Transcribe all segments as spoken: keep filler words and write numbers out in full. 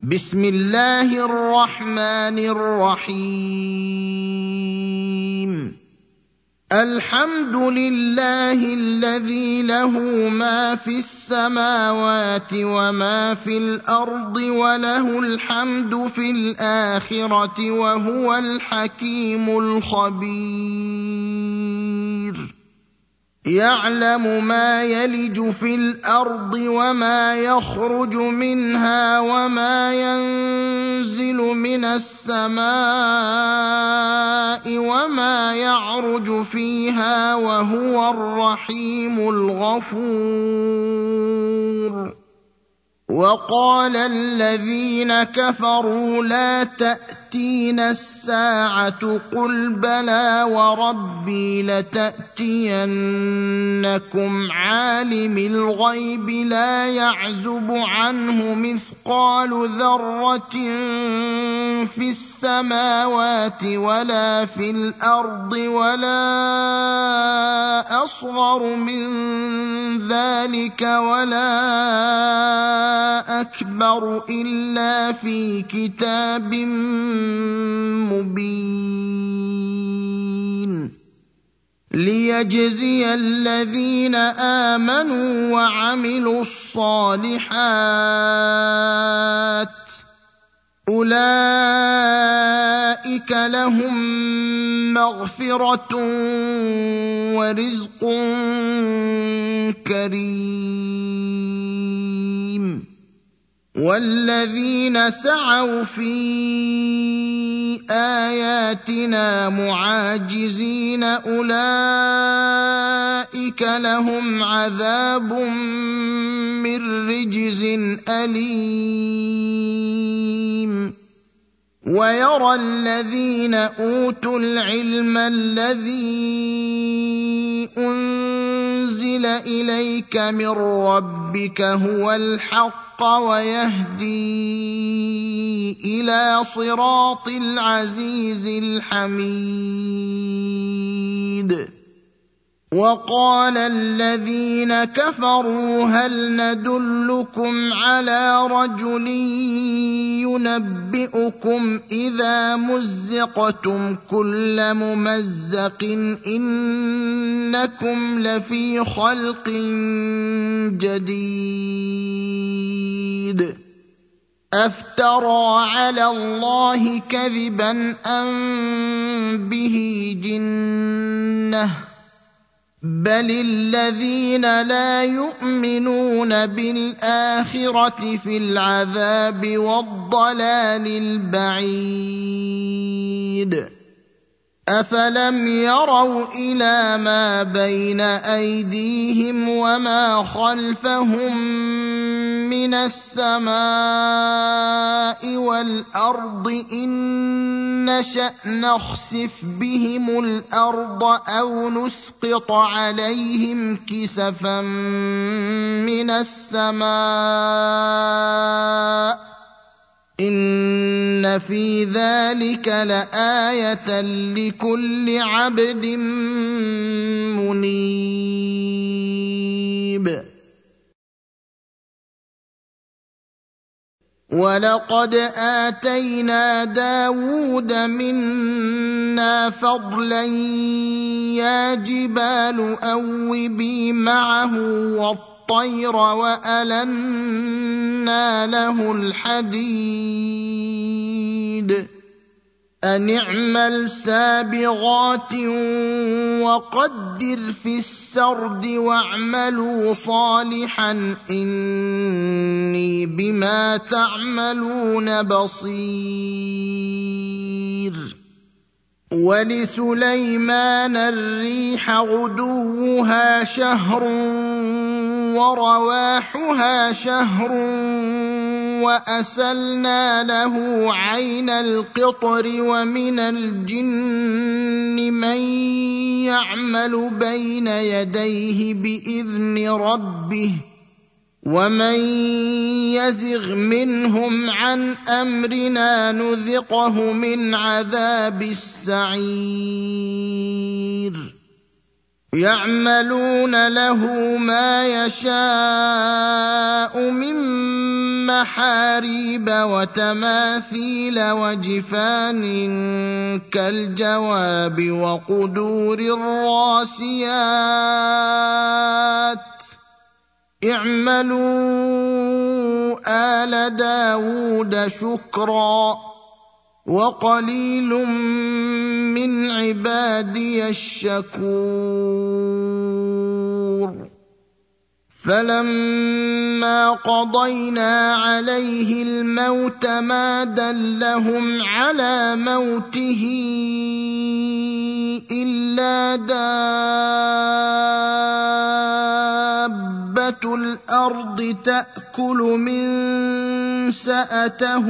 بسم الله الرحمن الرحيم الحمد لله الذي له ما في السماوات وما في الأرض وله الحمد في الآخرة وهو الحكيم الخبير يعلم ما يلج في الأرض وما يخرج منها وما ينزل من السماء وما يعرج فيها وهو الرحيم الغفور وقال الذين كفروا لا تأتينا الساعة قل بلى وربي لتأتينكم عالم الغيب لا يعزب عنه مثقال ذرة في السماوات ولا في الأرض ولا أصغر من ذلك ولا أكبر إلا في كتاب مبين ليجزي الذين آمنوا وعملوا الصالحات أولئك لهم مغفرة ورزق كريم والذين سعوا في آياتنا معاجزين أولئك لهم عذاب من رجز أليم ويرى الذين أوتوا العلم الذي أنزل إليك من ربك هو الحق ويهدي إلى صراط العزيز الحميد وقال الذين كفروا هل ندلكم على رجل ينبئكم إذا مزقتم كل ممزق إنكم لفي خلق جديد أفترى على الله كذبا أم به جنة بل الذين لا يؤمنون بالآخرة في العذاب والضلال البعيد أفلم يروا إلى ما بين أيديهم وما خلفهم من السماء والأرض إن نشأ نخسف بهم الأرض أو نسقط عليهم كسفا من السماء إن في ذلك لآية لكل عبد منيب ولقد آتينا داود منا فضلا يا جبال أوبي معه والطير وألنا له الحديد أن اعمل سابغات وقدر في السرد واعملوا صالحا إني بما تعملون بصير ولسليمان الريح غدوها شهر ورواحها شهر وأسلنا له عين القطر ومن الجن من يعمل بين يديه بإذن ربه ومن يزغ منهم عن أمرنا نذقه من عذاب السعير يعملون له ما يشاء من محاريب وتماثيل وجفان كالجواب وقدور الراسيات اعملوا آل داود شكرا وقليل من عبادي الشكور فلما قضينا عليه الموت ما دلهم على موته إلا دابة الأرض تأكل من سأته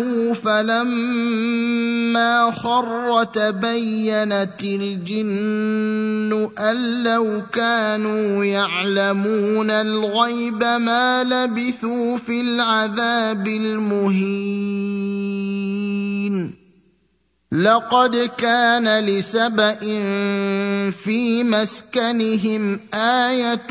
فلما خر تبينت الجن أن لو كانوا يعلمون الغيب ما لبثوا في العذاب المهين لقد كان لسبإ في مسكنهم آية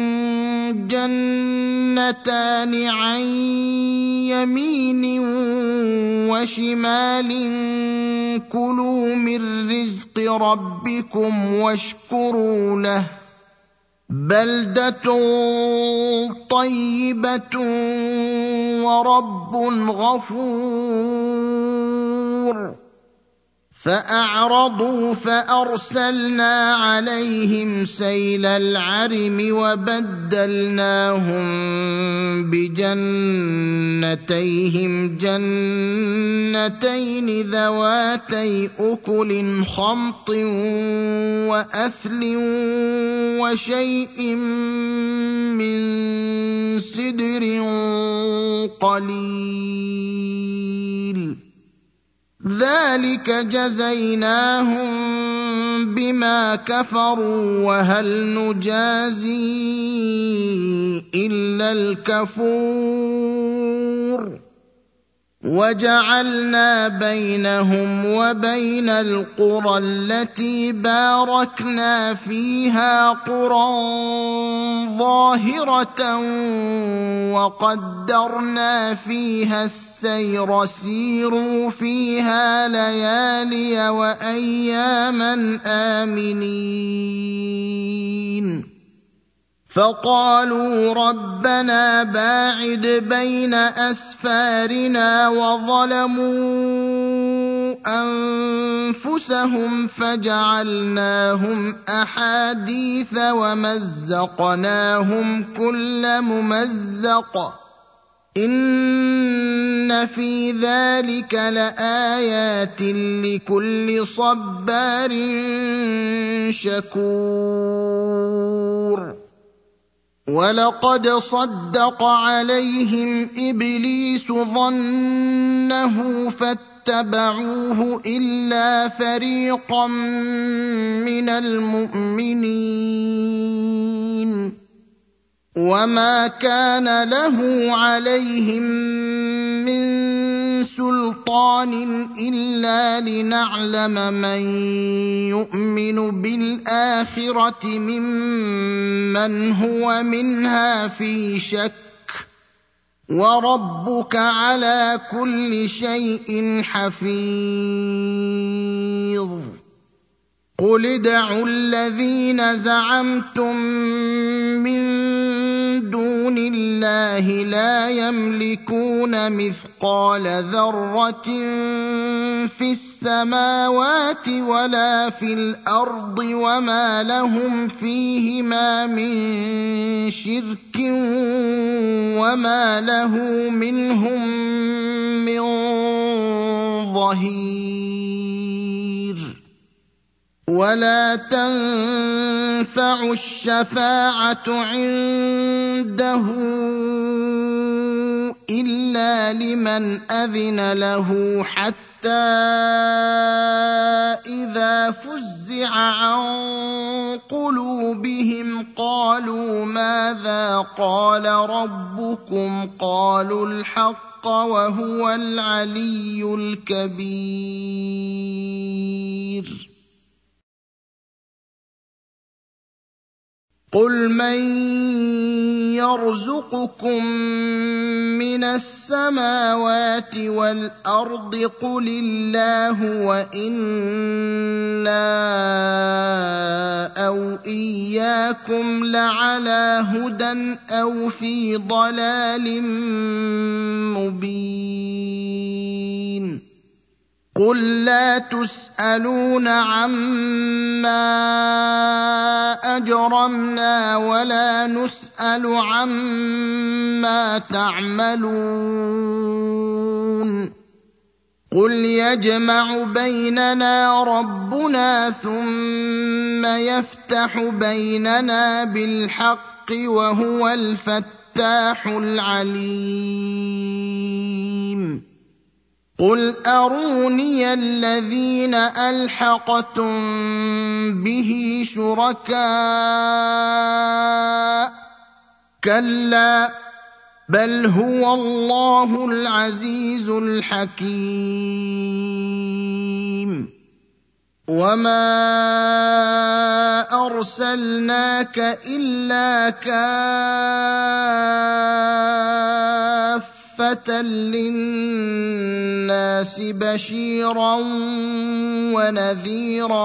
جنتان عن يمين وشمال كلوا من رزق ربكم واشكروا له بلدة طيبة ورب غفور فأعرضوا فأرسلنا عليهم سيل العرم وبدلناهم بجنتيهم جنتين ذواتي أكل خمط وأثل وشيء من سدر قليل ذلك جزيناهم بما كفروا وهل نجازي إلا الكفور وجعلنا بينهم وبين القرى التي باركنا فيها قرى ظاهرة وقدرنا فيها السير سيروا فيها ليالي وأياما آمنين فقالوا ربنا باعد بين أسفارنا وظلموا أنفسهم فجعلناهم أحاديث ومزقناهم كل ممزق إن في ذلك لآيات لكل صبار شكور ولقد صدق عليهم إبليس ظنه فاتبعوه إلا فريقا من المؤمنين وما كان له عليهم من سلطان إلا لنعلم من يؤمن بالآخرة ممن هو منها في شك وربك على كل شيء حفيظ قل ادعوا الذين زعمتم من دون الله لا يملكون مثقال ذرة في السماوات ولا في الأرض وما لهم فيهما من شرك وما له منهم من ظهير ولا تنفع الشفاعة عنده إلا لمن أذن له حتى إذا فزع عن قلوبهم قالوا ماذا قال ربكم قالوا الحق وهو العلي الكبير قل من يرزقكم من السماوات والارض قل الله وإنا او اياكم لعلى هدى او في ضلال مبين قل لا تسألون عما أجرمنا ولا نسأل عما تعملون قل يجمع بيننا ربنا ثم يفتح بيننا بالحق وهو الفتاح العليم قل أروني الذين ألحقتم به شركاء كلا بل هو الله العزيز الحكيم وما أرسلناك إلا كافة للناس بشيرا ونذيرا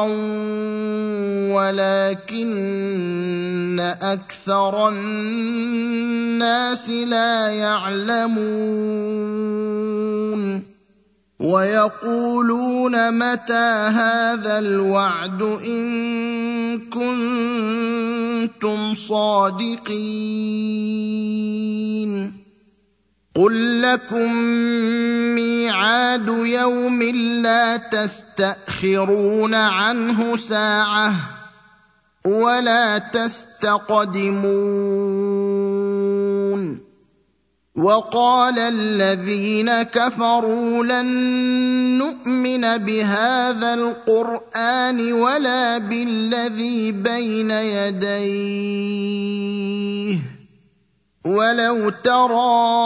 ولكن أكثر الناس لا يعلمون ويقولون متى هذا الوعد إن كنتم صادقين قل لكم ميعاد يوم لا تستأخرون عنه ساعة ولا تستقدمون وقال الذين كفروا لن نؤمن بهذا القرآن ولا بالذي بين يديه ولو ترى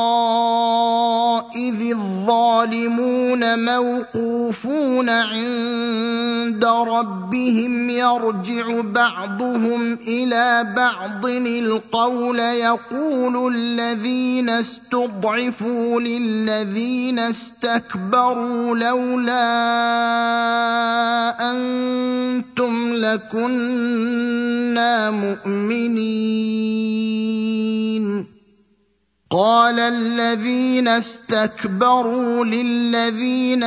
إذ الظالمون موقوفون عند ربهم يرجع بعضهم إلى بعض القول يقول الذين استضعفوا للذين استكبروا لولا أنتم لكنا مؤمنين قال الذين استكبروا للذين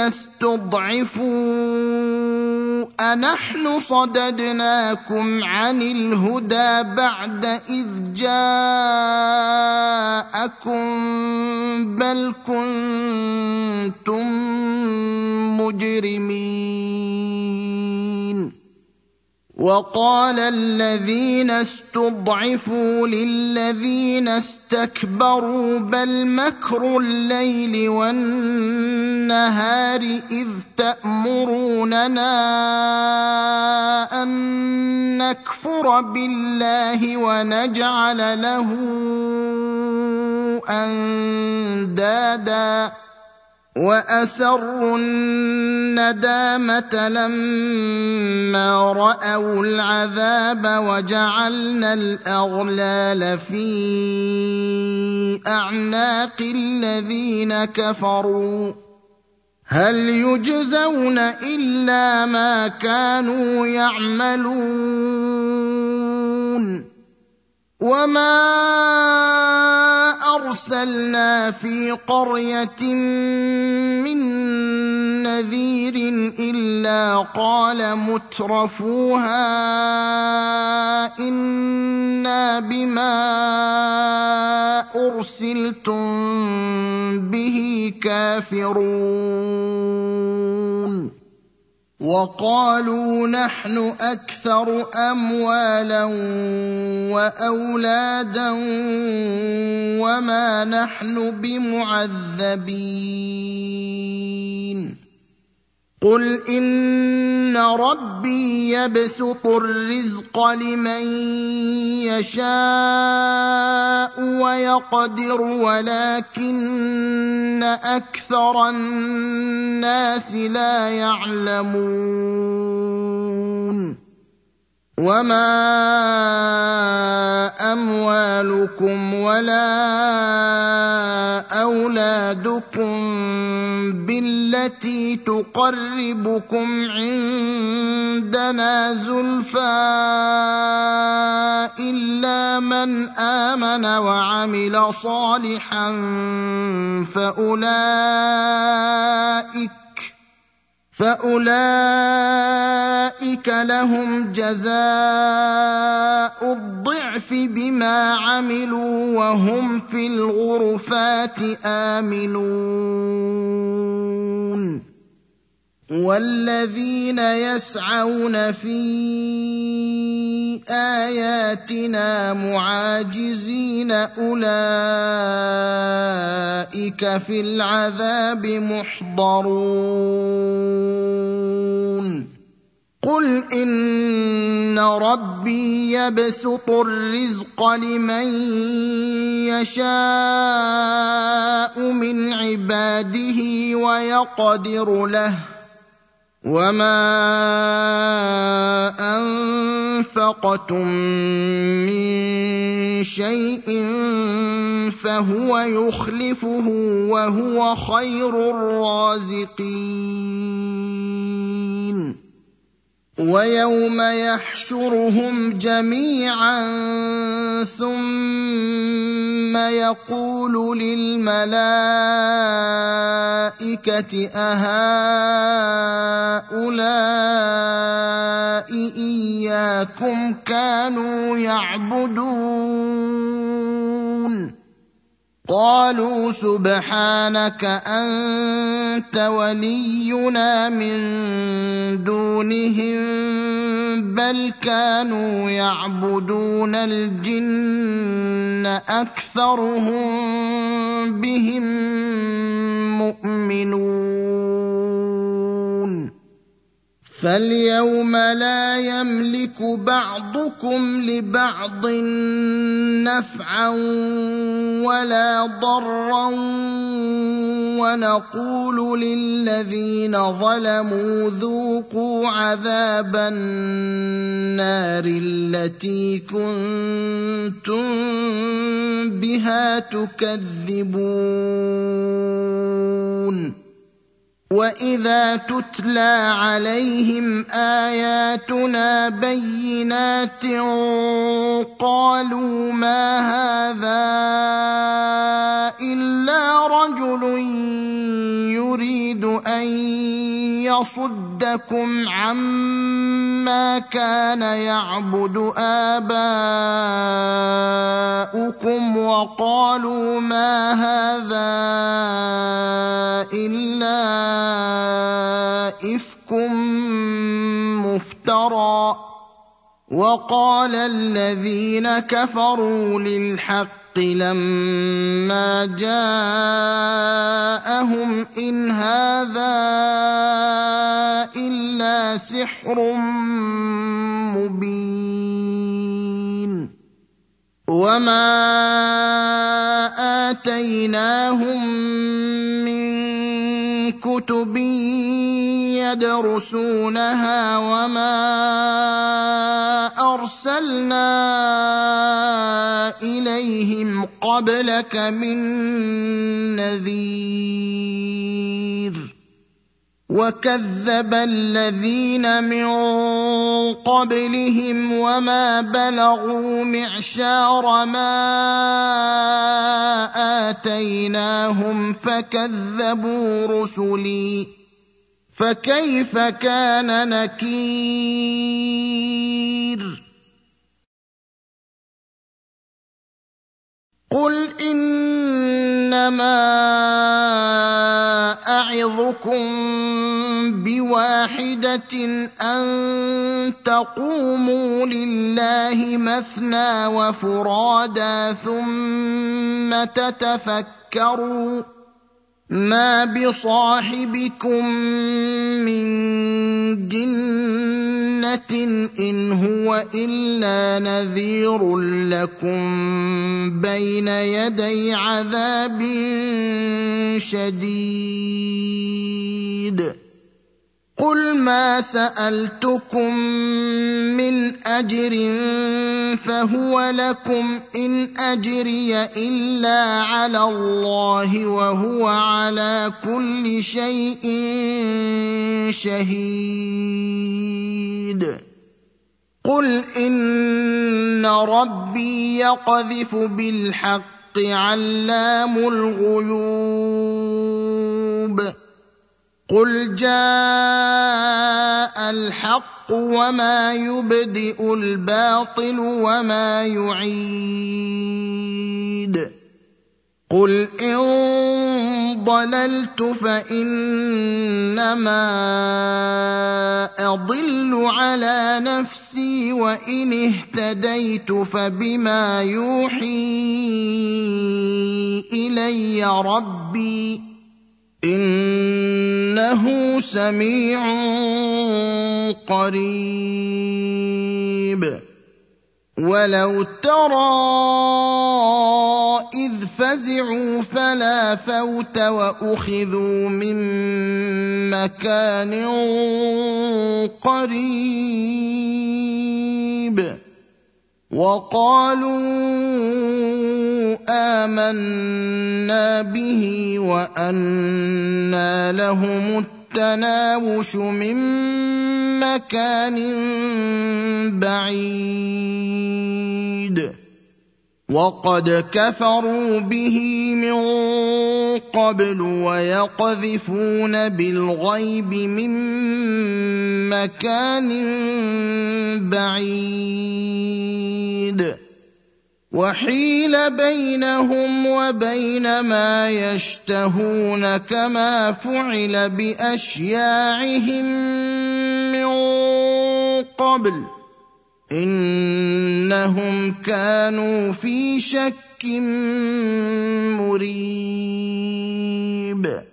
استضعفوا أنحن صددناكم عن الهدى بعد إذ جاءكم بل كنتم مجرمين وقال الذين استضعفوا للذين استكبروا بل مكر الليل والنهار إذ تأمروننا أن نكفر بالله ونجعل له أندادا وأسروا الندامة لما رأوا العذاب وجعلنا الأغلال في أعناق الذين كفروا هل يجزون إلا ما كانوا يعملون وما أرسلنا في قرية من نذير إلا قال مترفوها إنا بما أرسلتم به كافرون وقالوا نحن أكثر أموالا وأولادا وما نحن بمعذبين قل إن ربي يبسط الرزق لمن يشاء ويقدر ولكن أكثر الناس لا يعلمون وما أموالكم ولا أولادكم بالتي تقربكم عندنا زلفى إلا من آمن وعمل صالحا فأولئك فأولئك لهم جزاء الضعف بما عملوا وهم في الغرفات آمنون والذين يسعون في آياتنا معاجزين أولئك في العذاب محضرون قل إن ربي يبسط الرزق لمن يشاء من عباده ويقدر له وما أنفقتم من شيء فهو يخلفه وهو خير الرازقين ويوم يحشرهم جميعا ثم يقول للملائكة أهؤلاء إياكم كانوا يعبدون قالوا سبحانك أنت ولينا من دونهم بل كانوا يعبدون الجن أكثرهم بهم مؤمنون فاليوم لا يملك بعضكم لبعض نفعا ولا ضرا ونقول للذين ظلموا ذوقوا عذاب النار التي كنتم بها تكذبون وإذا تتلى عليهم آياتنا بينات قالوا ما هذا إلا رجل يريد أن يصدكم عما كان يعبد آباؤكم وقالوا ما هذا إلا إفك مفترى وقال الذين كفروا للحق لما جاءهم إن هذا إلا سحر مبين وما آتيناهم من كتب يدرسونها وما أرسلنا إليهم قبلك من نذير وكذب الذين من قبلهم وما بلغوا معشار ما آتيناهم فكذبوا رسلي فكيف كان نكير قل إنما أعظكم بواحدة أن تقوموا لله مثنى وفرادا ثم تتفكروا ما بصاحبكم من جنة إن هو إلا نذير لكم بين يدي عذاب شديد قل ما سألتكم من أجر فهو لكم إن أجري إلا على الله وهو على كل شيء شهيد قل إن ربي يقذف بالحق علام الغيوب قل جاء الحق وما يبدئ الباطل وما يعيد قل إن ضللت فإنما أضل على نفسي وإن اهتديت فبما يوحي إلي ربي إنه سميع قريب ولو ترى إذ فزعوا فلا فوت وأخذوا من مكان قريب وقالوا آمنا به وأنى لهم التناوش من مكان بعيد وقد كفروا به من قبل ويقذفون بالغيب من مكان بعيد وحيل بينهم وبين ما يشتهون كما فعل بأشياعهم من قبل إنهم كانوا في شك مريب